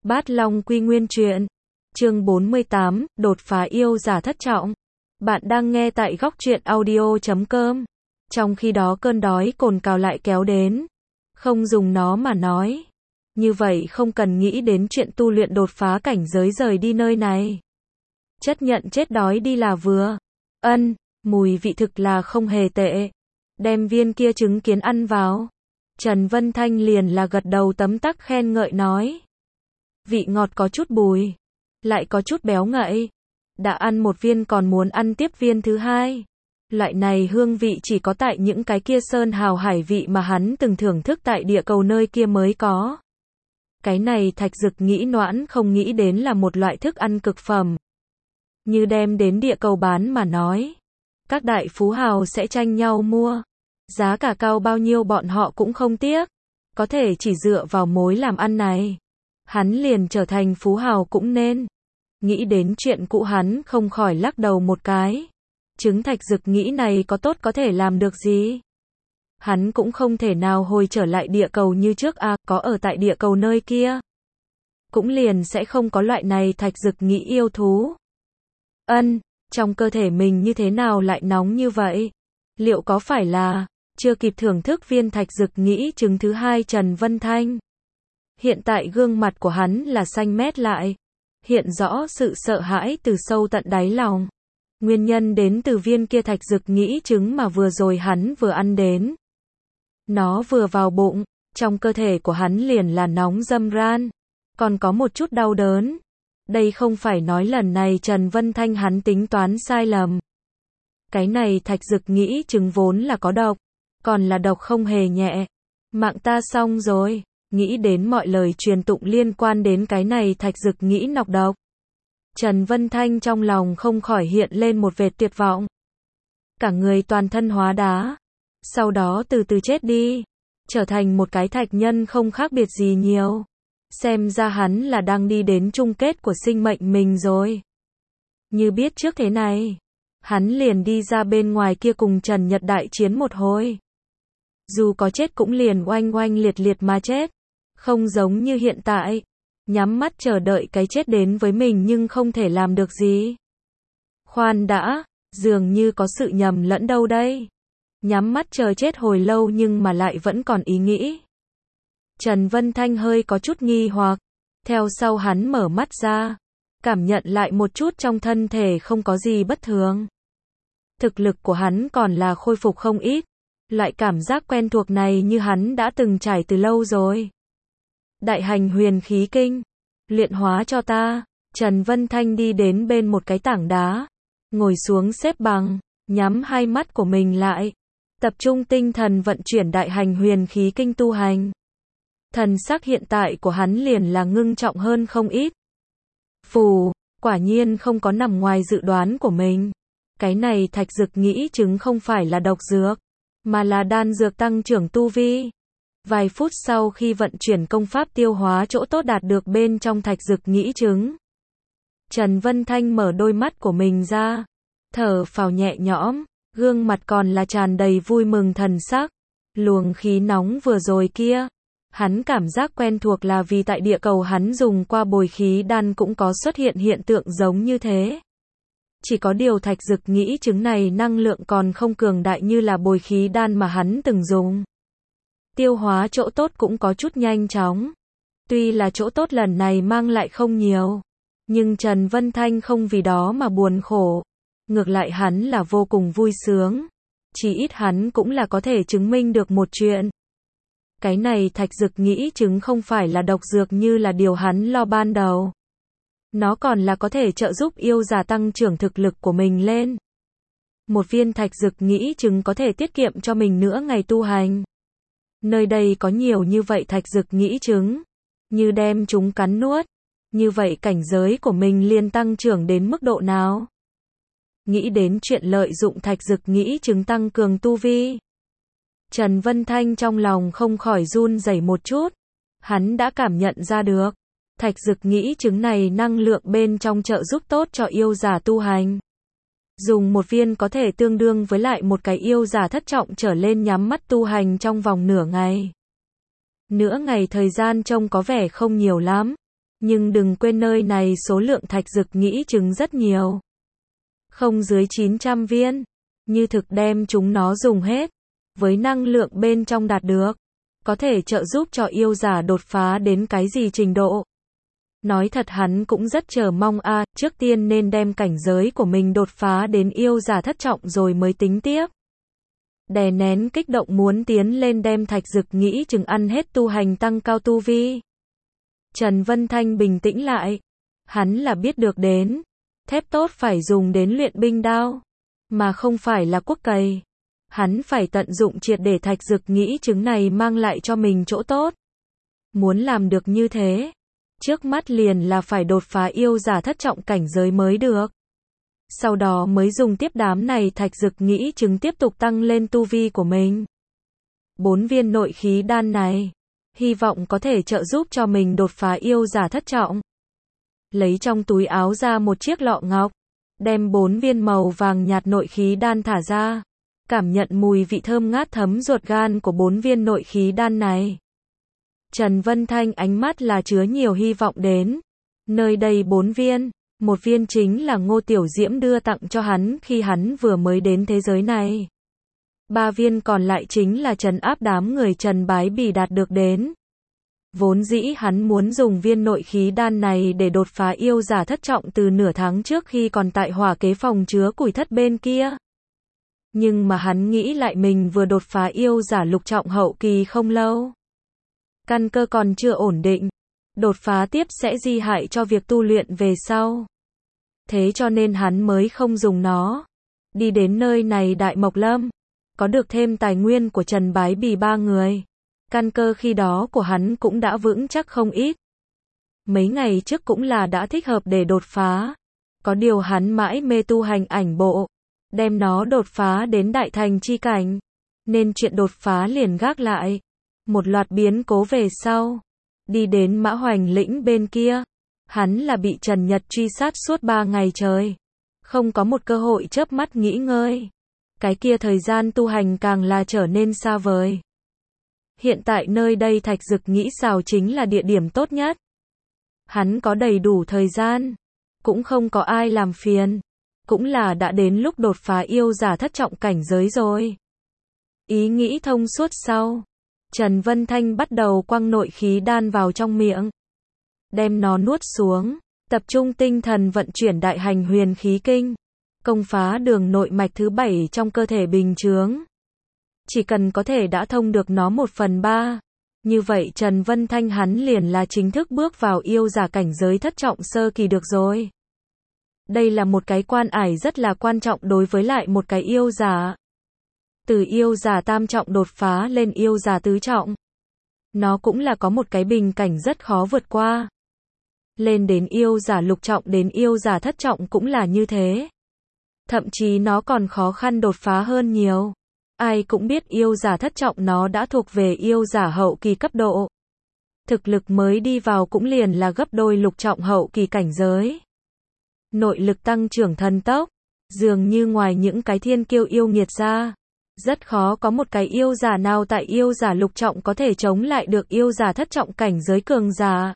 Bát Long Quy Nguyên Truyện, chương 48, đột phá yêu giả thất trọng. Bạn đang nghe tại góc truyện audio.com. Trong khi đó cơn đói cồn cào lại kéo đến. Không dùng nó mà nói. Như vậy không cần nghĩ đến chuyện tu luyện đột phá cảnh giới rời đi nơi này. Chấp nhận chết đói đi là vừa. Mùi vị thực là không hề tệ. Đem viên kia trứng kiến ăn vào. Trần Vân Thanh liền là gật đầu tấm tắc khen ngợi nói. Vị ngọt có chút bùi, lại có chút béo ngậy. Đã ăn một viên còn muốn ăn tiếp viên thứ hai. Loại này hương vị chỉ có tại những cái kia sơn hào hải vị mà hắn từng thưởng thức tại địa cầu nơi kia mới có. Cái này Thạch Dực nghĩ noãn không nghĩ đến là một loại thức ăn cực phẩm. Như đem đến địa cầu bán mà nói. Các đại phú hào sẽ tranh nhau mua. Giá cả cao bao nhiêu bọn họ cũng không tiếc. Có thể chỉ dựa vào mối làm ăn này. Hắn liền trở thành phú hào cũng nên. Nghĩ đến chuyện cũ hắn không khỏi lắc đầu một cái. Trứng Thạch Dực nghĩ này có tốt có thể làm được gì. Hắn cũng không thể nào hồi trở lại địa cầu như trước có ở tại địa cầu nơi kia. Cũng liền sẽ không có loại này Thạch Dực nghĩ yêu thú. Trong cơ thể mình như thế nào lại nóng như vậy? Liệu có phải là chưa kịp thưởng thức viên Thạch Dực nghĩ trứng thứ hai Trần Vân Thanh? Hiện tại gương mặt của hắn là xanh mét lại. Hiện rõ sự sợ hãi từ sâu tận đáy lòng. Nguyên nhân đến từ viên kia Thạch Dực nghĩ trứng mà vừa rồi hắn vừa ăn đến. Nó vừa vào bụng, trong cơ thể của hắn liền là nóng râm ran. Còn có một chút đau đớn. Đây không phải nói lần này Trần Vân Thanh hắn tính toán sai lầm. Cái này Thạch Dực nghĩ trứng vốn là có độc. Còn là độc không hề nhẹ. Mạng ta xong rồi. Nghĩ đến mọi lời truyền tụng liên quan đến cái này Thạch Dực nghĩ nọc độc. Trần Vân Thanh trong lòng không khỏi hiện lên một vệt tuyệt vọng. Cả người toàn thân hóa đá. Sau đó từ từ chết đi. Trở thành một cái thạch nhân không khác biệt gì nhiều. Xem ra hắn là đang đi đến chung kết của sinh mệnh mình rồi. Như biết trước thế này. Hắn liền đi ra bên ngoài kia cùng Trần Nhật đại chiến một hồi. Dù có chết cũng liền oanh oanh liệt liệt mà chết. Không giống như hiện tại. Nhắm mắt chờ đợi cái chết đến với mình nhưng không thể làm được gì. Khoan đã, dường như có sự nhầm lẫn đâu đây. Nhắm mắt chờ chết hồi lâu nhưng mà lại vẫn còn ý nghĩ. Trần Vân Thanh hơi có chút nghi hoặc. Theo sau hắn mở mắt ra. Cảm nhận lại một chút trong thân thể không có gì bất thường. Thực lực của hắn còn là khôi phục không ít. Loại cảm giác quen thuộc này như hắn đã từng trải từ lâu rồi. Đại hành huyền khí kinh. Luyện hóa cho ta. Trần Vân Thanh đi đến bên một cái tảng đá. Ngồi xuống xếp bằng. Nhắm hai mắt của mình lại. Tập trung tinh thần vận chuyển đại hành huyền khí kinh tu hành. Thần sắc hiện tại của hắn liền là ngưng trọng hơn không ít. Phù, quả nhiên không có nằm ngoài dự đoán của mình. Cái này Thạch Dực nghĩ trứng không phải là độc dược. Mà là đan dược tăng trưởng tu vi. Vài phút sau khi vận chuyển công pháp tiêu hóa chỗ tốt đạt được bên trong Thạch Dực nghĩ trứng. Trần Vân Thanh mở đôi mắt của mình ra. Thở phào nhẹ nhõm. Gương mặt còn là tràn đầy vui mừng thần sắc. Luồng khí nóng vừa rồi kia. Hắn cảm giác quen thuộc là vì tại địa cầu hắn dùng qua bồi khí đan cũng có xuất hiện hiện tượng giống như thế. Chỉ có điều Thạch Dực nghĩ trứng này năng lượng còn không cường đại như là bồi khí đan mà hắn từng dùng. Tiêu hóa chỗ tốt cũng có chút nhanh chóng. Tuy là chỗ tốt lần này mang lại không nhiều. Nhưng Trần Vân Thanh không vì đó mà buồn khổ. Ngược lại hắn là vô cùng vui sướng. Chỉ ít hắn cũng là có thể chứng minh được một chuyện. Cái này Thạch Dực nghĩ trứng không phải là độc dược như là điều hắn lo ban đầu. Nó còn là có thể trợ giúp yêu giả tăng trưởng thực lực của mình lên. Một viên Thạch Dực nghĩ trứng có thể tiết kiệm cho mình nữa ngày tu hành. Nơi đây có nhiều như vậy Thạch Dực nghĩ trứng. Như đem chúng cắn nuốt. Như vậy cảnh giới của mình liền tăng trưởng đến mức độ nào? Nghĩ đến chuyện lợi dụng Thạch Dực nghĩ trứng tăng cường tu vi. Trần Vân Thanh trong lòng không khỏi run rẩy một chút. Hắn đã cảm nhận ra được. Thạch Dực nghĩ trứng này năng lượng bên trong trợ giúp tốt cho yêu giả tu hành. Dùng một viên có thể tương đương với lại một cái yêu giả thất trọng trở lên nhắm mắt tu hành trong vòng nửa ngày. Nửa ngày thời gian trông có vẻ không nhiều lắm. Nhưng đừng quên nơi này số lượng thạch dực nghĩ trứng rất nhiều. Không dưới 900 viên. Như thực đem chúng nó dùng hết. Với năng lượng bên trong đạt được. Có thể trợ giúp cho yêu giả đột phá đến cái gì trình độ. Nói thật hắn cũng rất chờ mong trước tiên nên đem cảnh giới của mình đột phá đến yêu giả thất trọng rồi mới tính tiếp. Đè nén kích động muốn tiến lên đem thạch dực nghĩ chừng ăn hết tu hành tăng cao tu vi. Trần Vân Thanh bình tĩnh lại. Hắn là biết được đến. Thép tốt phải dùng đến luyện binh đao. Mà không phải là cuốc cày. Hắn phải tận dụng triệt để thạch dực nghĩ trứng này mang lại cho mình chỗ tốt. Muốn làm được như thế. Trước mắt liền là phải đột phá yêu giả thất trọng cảnh giới mới được. Sau đó mới dùng tiếp đám này thạch dực nghĩ trứng tiếp tục tăng lên tu vi của mình. 4 viên nội khí đan này. Hy vọng có thể trợ giúp cho mình đột phá yêu giả thất trọng. Lấy trong túi áo ra một chiếc lọ ngọc. Đem 4 viên màu vàng nhạt nội khí đan thả ra. Cảm nhận mùi vị thơm ngát thấm ruột gan của 4 viên nội khí đan này. Trần Vân Thanh ánh mắt là chứa nhiều hy vọng đến. Nơi đây 4 viên. Một viên chính là Ngô Tiểu Diễm đưa tặng cho hắn khi hắn vừa mới đến thế giới này. 3 viên còn lại chính là trấn áp đám người Trần Bái Bỉ đạt được đến. Vốn dĩ hắn muốn dùng viên nội khí đan này để đột phá yêu giả thất trọng từ nửa tháng trước khi còn tại hỏa kế phòng chứa củi thất bên kia. Nhưng mà hắn nghĩ lại mình vừa đột phá yêu giả lục trọng hậu kỳ không lâu. Căn cơ còn chưa ổn định. Đột phá tiếp sẽ di hại cho việc tu luyện về sau. Thế cho nên hắn mới không dùng nó. Đi đến nơi này Đại Mộc Lâm. Có được thêm tài nguyên của Trần Bái Bỉ 3 người. Căn cơ khi đó của hắn cũng đã vững chắc không ít. Mấy ngày trước cũng là đã thích hợp để đột phá. Có điều hắn mãi mê tu hành ảnh bộ. Đem nó đột phá đến đại thành chi cảnh. Nên chuyện đột phá liền gác lại. Một loạt biến cố về sau. Đi đến Mã Hoành lĩnh bên kia. Hắn là bị Trần Nhật truy sát suốt 3 ngày trời. Không có một cơ hội chớp mắt nghỉ ngơi. Cái kia thời gian tu hành càng là trở nên xa vời. Hiện tại nơi đây thạch dực nghĩ xào chính là địa điểm tốt nhất. Hắn có đầy đủ thời gian. Cũng không có ai làm phiền. Cũng là đã đến lúc đột phá yêu giả thất trọng cảnh giới rồi. Ý nghĩ thông suốt sau. Trần Vân Thanh bắt đầu quăng nội khí đan vào trong miệng. Đem nó nuốt xuống. Tập trung tinh thần vận chuyển đại hành huyền khí kinh. Công phá đường nội mạch thứ 7 trong cơ thể bình chướng. Chỉ cần có thể đã thông được nó 1/3. Như vậy Trần Vân Thanh hắn liền là chính thức bước vào yêu giả cảnh giới thất trọng sơ kỳ được rồi. Đây là một cái quan ải rất là quan trọng đối với lại một cái yêu giả. Từ yêu giả tam trọng đột phá lên yêu giả tứ trọng. Nó cũng là có một cái bình cảnh rất khó vượt qua. Lên đến yêu giả lục trọng đến yêu giả thất trọng cũng là như thế. Thậm chí nó còn khó khăn đột phá hơn nhiều. Ai cũng biết yêu giả thất trọng nó đã thuộc về yêu giả hậu kỳ cấp độ. Thực lực mới đi vào cũng liền là gấp đôi lục trọng hậu kỳ cảnh giới. Nội lực tăng trưởng thần tốc. Dường như ngoài những cái thiên kiêu yêu nghiệt ra. Rất khó có một cái yêu giả nào tại yêu giả lục trọng có thể chống lại được yêu giả thất trọng cảnh giới cường giả.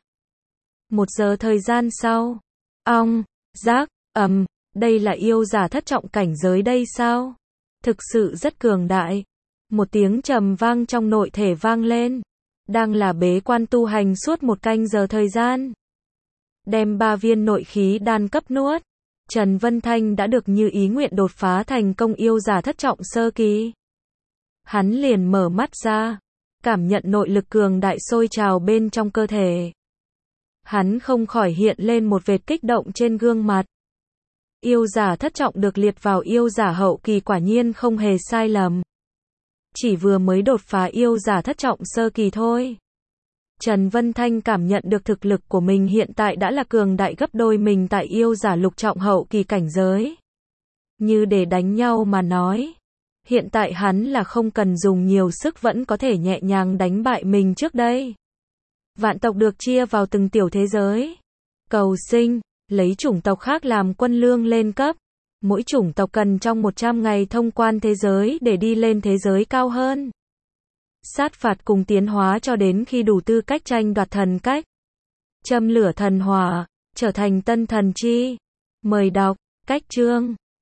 1 giờ thời gian sau. Ong, giác, đây là yêu giả thất trọng cảnh giới đây sao? Thực sự rất cường đại. Một tiếng trầm vang trong nội thể vang lên. Đang là bế quan tu hành suốt 1 canh giờ thời gian. Đem 3 viên nội khí đan cấp nuốt. Trần Vân Thanh đã được như ý nguyện đột phá thành công yêu giả thất trọng sơ kỳ. Hắn liền mở mắt ra. Cảm nhận nội lực cường đại sôi trào bên trong cơ thể. Hắn không khỏi hiện lên một vệt kích động trên gương mặt. Yêu giả thất trọng được liệt vào yêu giả hậu kỳ quả nhiên không hề sai lầm. Chỉ vừa mới đột phá yêu giả thất trọng sơ kỳ thôi. Trần Vân Thanh cảm nhận được thực lực của mình hiện tại đã là cường đại gấp đôi mình tại yêu giả lục trọng hậu kỳ cảnh giới. Như để đánh nhau mà nói. Hiện tại hắn là không cần dùng nhiều sức vẫn có thể nhẹ nhàng đánh bại mình trước đây. Vạn tộc được chia vào từng tiểu thế giới. Cầu sinh, lấy chủng tộc khác làm quân lương lên cấp. Mỗi chủng tộc cần trong 100 ngày thông quan thế giới để đi lên thế giới cao hơn. Sát phạt cùng tiến hóa cho đến khi đủ tư cách tranh đoạt thần cách. châm lửa thần hỏa, trở thành tân thần chi. Mời đọc, cách chương.